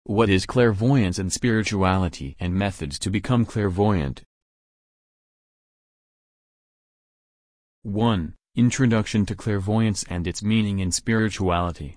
What is clairvoyance and spirituality, and methods to become clairvoyant? 1. Introduction to clairvoyance and its meaning in spirituality.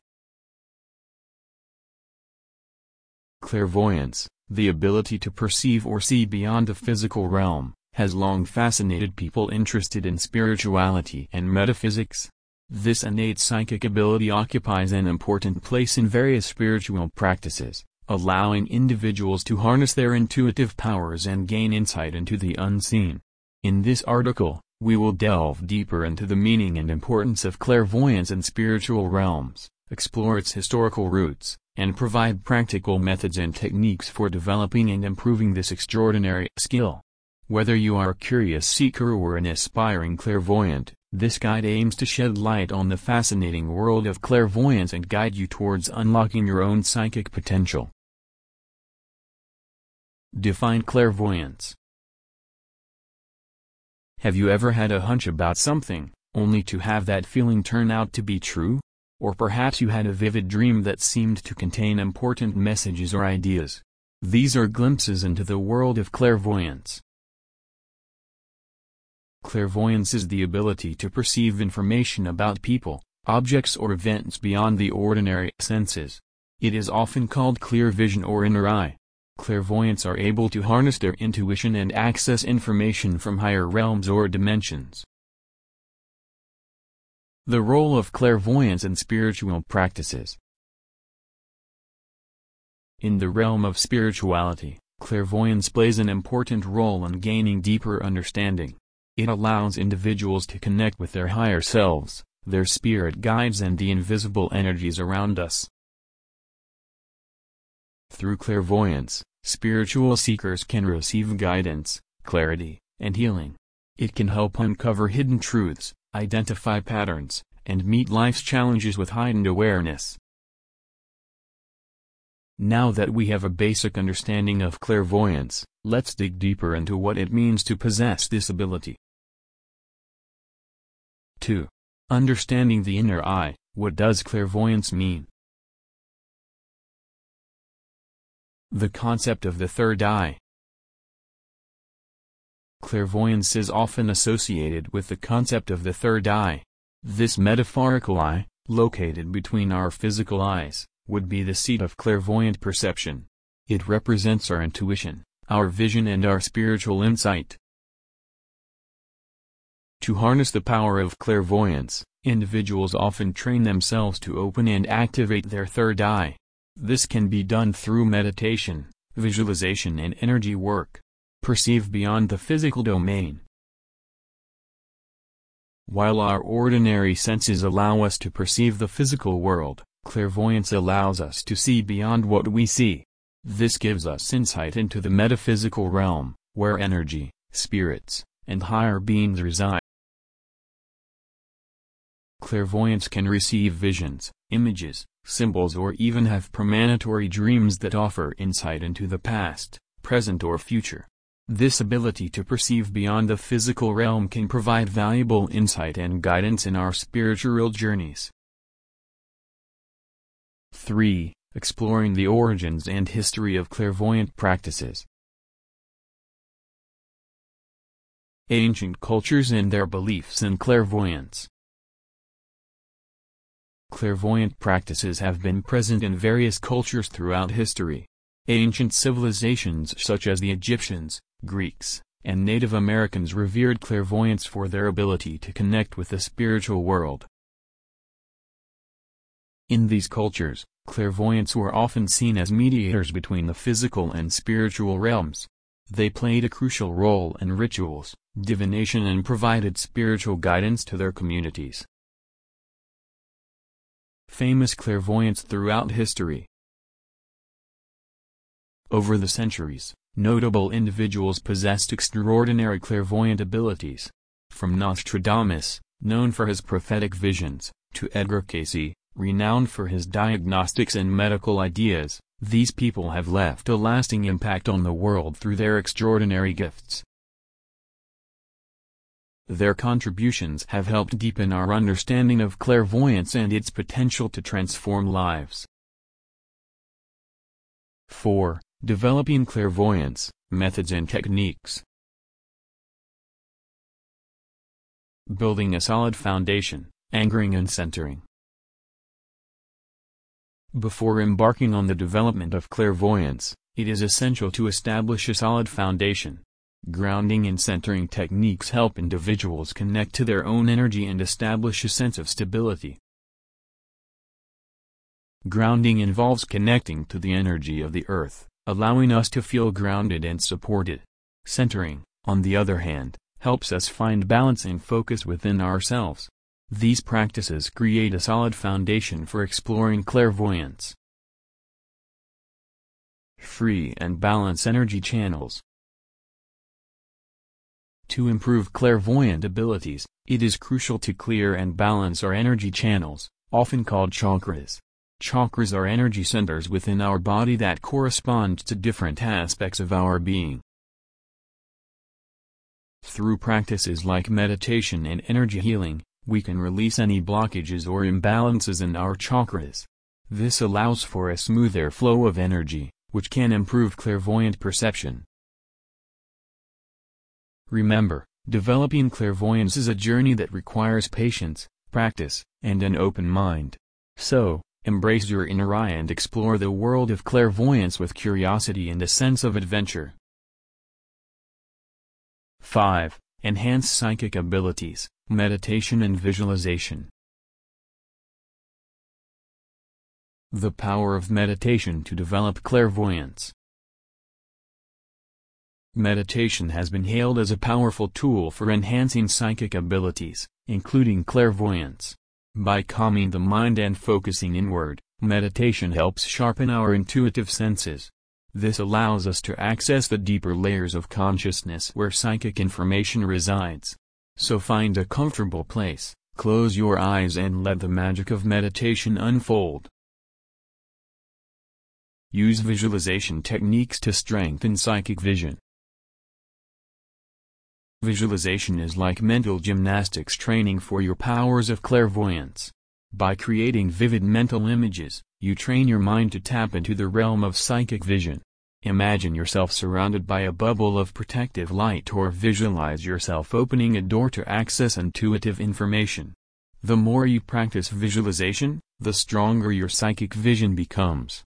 Clairvoyance, the ability to perceive or see beyond the physical realm, has long fascinated people interested in spirituality and metaphysics. This innate psychic ability occupies an important place in various spiritual practices, allowing individuals to harness their intuitive powers and gain insight into the unseen. In this article, we will delve deeper into the meaning and importance of clairvoyance in spiritual realms, explore its historical roots, and provide practical methods and techniques for developing and improving this extraordinary skill. Whether you are a curious seeker or an aspiring clairvoyant, this guide aims to shed light on the fascinating world of clairvoyance and guide you towards unlocking your own psychic potential. Define clairvoyance. Have you ever had a hunch about something, only to have that feeling turn out to be true? Or perhaps you had a vivid dream that seemed to contain important messages or ideas. These are glimpses into the world of clairvoyance. Clairvoyance is the ability to perceive information about people, objects or events beyond the ordinary senses. It is often called clear vision or inner eye. Clairvoyants are able to harness their intuition and access information from higher realms or dimensions. The role of clairvoyance in spiritual practices. In the realm of spirituality, clairvoyance plays an important role in gaining deeper understanding. It allows individuals to connect with their higher selves, their spirit guides and the invisible energies around us. Through clairvoyance, spiritual seekers can receive guidance, clarity, and healing. It can help uncover hidden truths, identify patterns, and meet life's challenges with heightened awareness. Now that we have a basic understanding of clairvoyance, let's dig deeper into what it means to possess this ability. 2. Understanding the inner eye. What does clairvoyance mean? The concept of the third eye. Clairvoyance is often associated with the concept of the third eye. This metaphorical eye, located between our physical eyes, would be the seat of clairvoyant perception. It represents our intuition, our vision and our spiritual insight. To harness the power of clairvoyance, individuals often train themselves to open and activate their third eye. This can be done through meditation, visualization and energy work. Perceive beyond the physical domain. While our ordinary senses allow us to perceive the physical world, clairvoyance allows us to see beyond what we see. This gives us insight into the metaphysical realm, where energy, spirits, and higher beings reside. Clairvoyants can receive visions, images, symbols or even have premonitory dreams that offer insight into the past, present or future. This ability to perceive beyond the physical realm can provide valuable insight and guidance in our spiritual journeys. 3. Exploring the origins and history of clairvoyant practices. Ancient cultures and their beliefs in clairvoyance. Clairvoyant practices have been present in various cultures throughout history. Ancient civilizations such as the Egyptians, Greeks, and Native Americans revered clairvoyance for their ability to connect with the spiritual world. In these cultures, clairvoyants were often seen as mediators between the physical and spiritual realms. They played a crucial role in rituals, divination and provided spiritual guidance to their communities. Famous clairvoyants throughout history. Over the centuries, notable individuals possessed extraordinary clairvoyant abilities. From Nostradamus, known for his prophetic visions, to Edgar Cayce, renowned for his diagnostics and medical ideas, these people have left a lasting impact on the world through their extraordinary gifts. Their contributions have helped deepen our understanding of clairvoyance and its potential to transform lives. 4. Developing clairvoyance, methods and techniques. Building a solid foundation, anchoring and centering. Before embarking on the development of clairvoyance, it is essential to establish a solid foundation. Grounding and centering techniques help individuals connect to their own energy and establish a sense of stability. Grounding involves connecting to the energy of the earth, allowing us to feel grounded and supported. Centering, on the other hand, helps us find balance and focus within ourselves. These practices create a solid foundation for exploring clairvoyance. Free and balance energy channels. To improve clairvoyant abilities, it is crucial to clear and balance our energy channels, often called chakras. Chakras are energy centers within our body that correspond to different aspects of our being. Through practices like meditation and energy healing, we can release any blockages or imbalances in our chakras. This allows for a smoother flow of energy, which can improve clairvoyant perception. Remember, developing clairvoyance is a journey that requires patience, practice, and an open mind. So, embrace your inner eye and explore the world of clairvoyance with curiosity and a sense of adventure. 5. Enhance psychic abilities, meditation and visualization. The power of meditation to develop clairvoyance. Meditation has been hailed as a powerful tool for enhancing psychic abilities, including clairvoyance. By calming the mind and focusing inward, meditation helps sharpen our intuitive senses. This allows us to access the deeper layers of consciousness where psychic information resides. So find a comfortable place, close your eyes and let the magic of meditation unfold. Use visualization techniques to strengthen psychic vision. Visualization is like mental gymnastics training for your powers of clairvoyance. By creating vivid mental images, you train your mind to tap into the realm of psychic vision. Imagine yourself surrounded by a bubble of protective light or visualize yourself opening a door to access intuitive information. The more you practice visualization, the stronger your psychic vision becomes.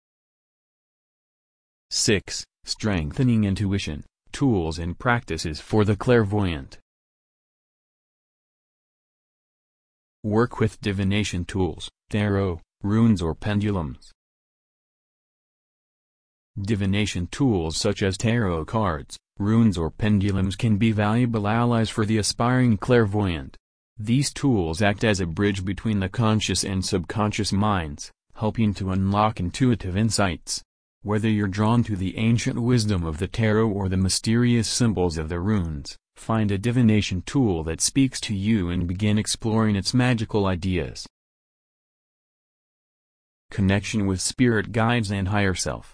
6. Strengthening intuition, tools and practices for the clairvoyant. Work with divination tools, tarot, runes or pendulums. Divination tools such as tarot cards, runes or pendulums can be valuable allies for the aspiring clairvoyant. These tools act as a bridge between the conscious and subconscious minds, helping to unlock intuitive insights. Whether you're drawn to the ancient wisdom of the tarot or the mysterious symbols of the runes, find a divination tool that speaks to you and begin exploring its magical ideas. Connection with spirit guides and higher self.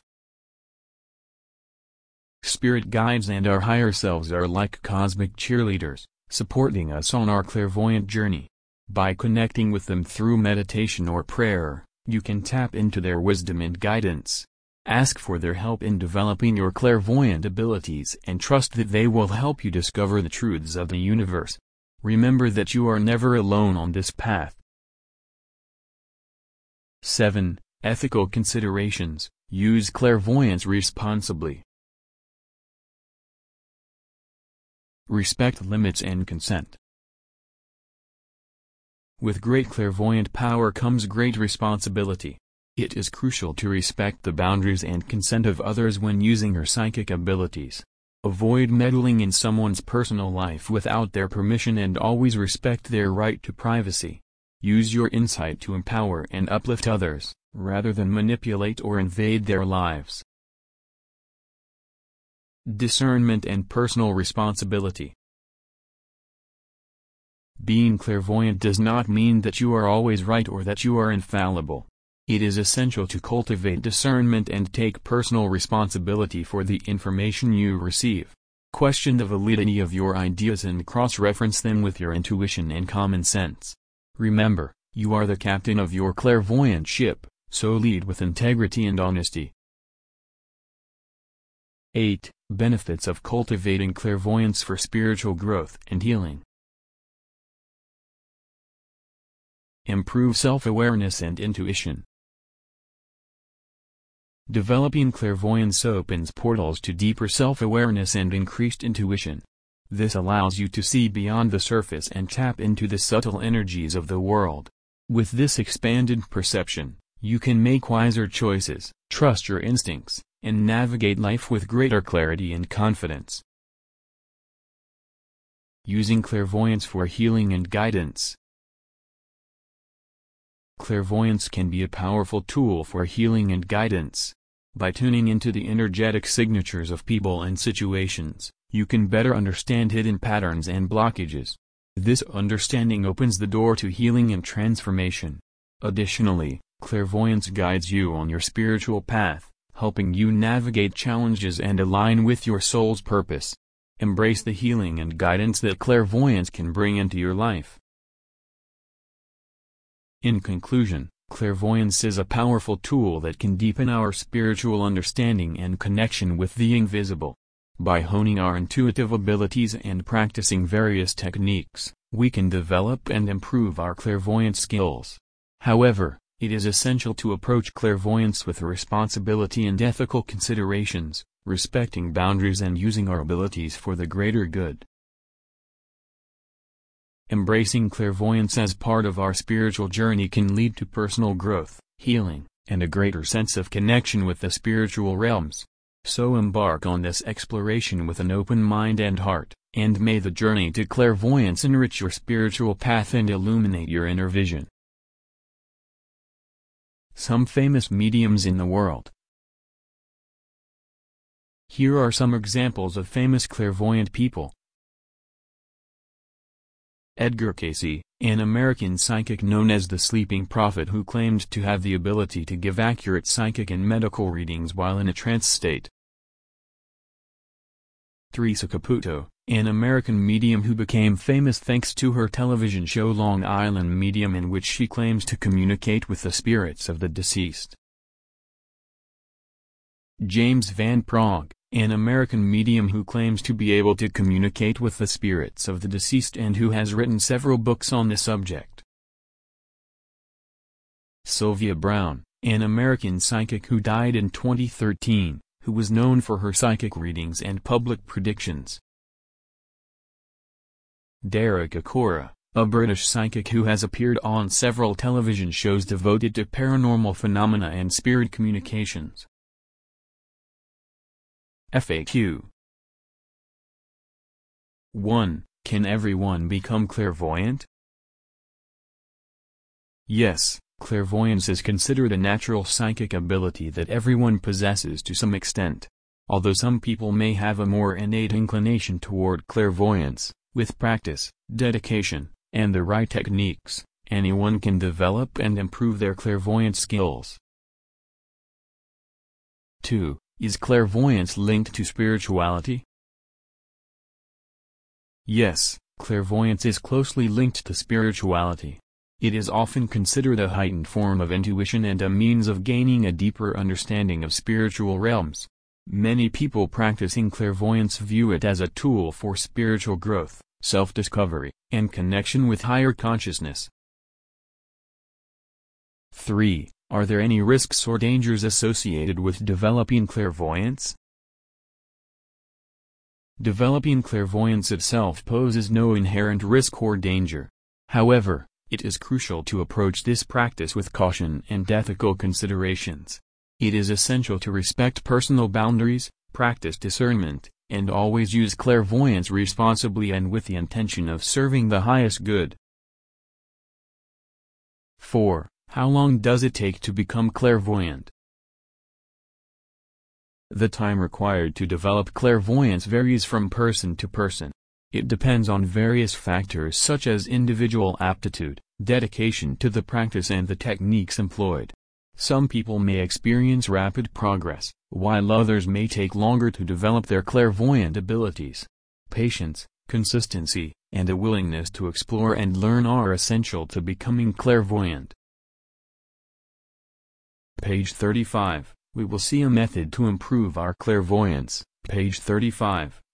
Spirit guides and our higher selves are like cosmic cheerleaders, supporting us on our clairvoyant journey. By connecting with them through meditation or prayer, you can tap into their wisdom and guidance. Ask for their help in developing your clairvoyant abilities and trust that they will help you discover the truths of the universe. Remember that you are never alone on this path. 7. Ethical considerations. Use clairvoyance responsibly. Respect limits and consent. With great clairvoyant power comes great responsibility. It is crucial to respect the boundaries and consent of others when using your psychic abilities. Avoid meddling in someone's personal life without their permission and always respect their right to privacy. Use your insight to empower and uplift others, rather than manipulate or invade their lives. Discernment and personal responsibility. Being clairvoyant does not mean that you are always right or that you are infallible. It is essential to cultivate discernment and take personal responsibility for the information you receive. Question the validity of your ideas and cross-reference them with your intuition and common sense. Remember, you are the captain of your clairvoyant ship, so lead with integrity and honesty. 8. Benefits of cultivating clairvoyance for spiritual growth and healing. Improve self-awareness and intuition. Developing clairvoyance opens portals to deeper self-awareness and increased intuition. This allows you to see beyond the surface and tap into the subtle energies of the world. With this expanded perception, you can make wiser choices, trust your instincts, and navigate life with greater clarity and confidence. Using clairvoyance for healing and guidance. Clairvoyance can be a powerful tool for healing and guidance. By tuning into the energetic signatures of people and situations, you can better understand hidden patterns and blockages. This understanding opens the door to healing and transformation. Additionally, clairvoyance guides you on your spiritual path, helping you navigate challenges and align with your soul's purpose. Embrace the healing and guidance that clairvoyance can bring into your life. In conclusion, clairvoyance is a powerful tool that can deepen our spiritual understanding and connection with the invisible. By honing our intuitive abilities and practicing various techniques, we can develop and improve our clairvoyance skills. However, it is essential to approach clairvoyance with responsibility and ethical considerations, respecting boundaries and using our abilities for the greater good. Embracing clairvoyance as part of our spiritual journey can lead to personal growth, healing, and a greater sense of connection with the spiritual realms. So embark on this exploration with an open mind and heart, and may the journey to clairvoyance enrich your spiritual path and illuminate your inner vision. Some famous mediums in the world. Here are some examples of famous clairvoyant people. Edgar Cayce, an American psychic known as the Sleeping Prophet who claimed to have the ability to give accurate psychic and medical readings while in a trance state. Teresa Caputo, an American medium who became famous thanks to her television show Long Island Medium, in which she claims to communicate with the spirits of the deceased. James Van Praagh, an American medium who claims to be able to communicate with the spirits of the deceased and who has written several books on the subject. Sylvia Browne, an American psychic who died in 2013, who was known for her psychic readings and public predictions. Derek Acorah, a British psychic who has appeared on several television shows devoted to paranormal phenomena and spirit communications. FAQ 1. Can everyone become clairvoyant? Yes, clairvoyance is considered a natural psychic ability that everyone possesses to some extent. Although some people may have a more innate inclination toward clairvoyance, with practice, dedication, and the right techniques, anyone can develop and improve their clairvoyant skills. 2. Is clairvoyance linked to spirituality? Yes, clairvoyance is closely linked to spirituality. It is often considered a heightened form of intuition and a means of gaining a deeper understanding of spiritual realms. Many people practicing clairvoyance view it as a tool for spiritual growth, self-discovery, and connection with higher consciousness. 3. Are there any risks or dangers associated with developing clairvoyance? Developing clairvoyance itself poses no inherent risk or danger. However, it is crucial to approach this practice with caution and ethical considerations. It is essential to respect personal boundaries, practice discernment, and always use clairvoyance responsibly and with the intention of serving the highest good. 4. How long does it take to become clairvoyant? The time required to develop clairvoyance varies from person to person. It depends on various factors such as individual aptitude, dedication to the practice and the techniques employed. Some people may experience rapid progress, while others may take longer to develop their clairvoyant abilities. Patience, consistency, and a willingness to explore and learn are essential to becoming clairvoyant. Page 35, we will see a method to improve our clairvoyance, Page 35.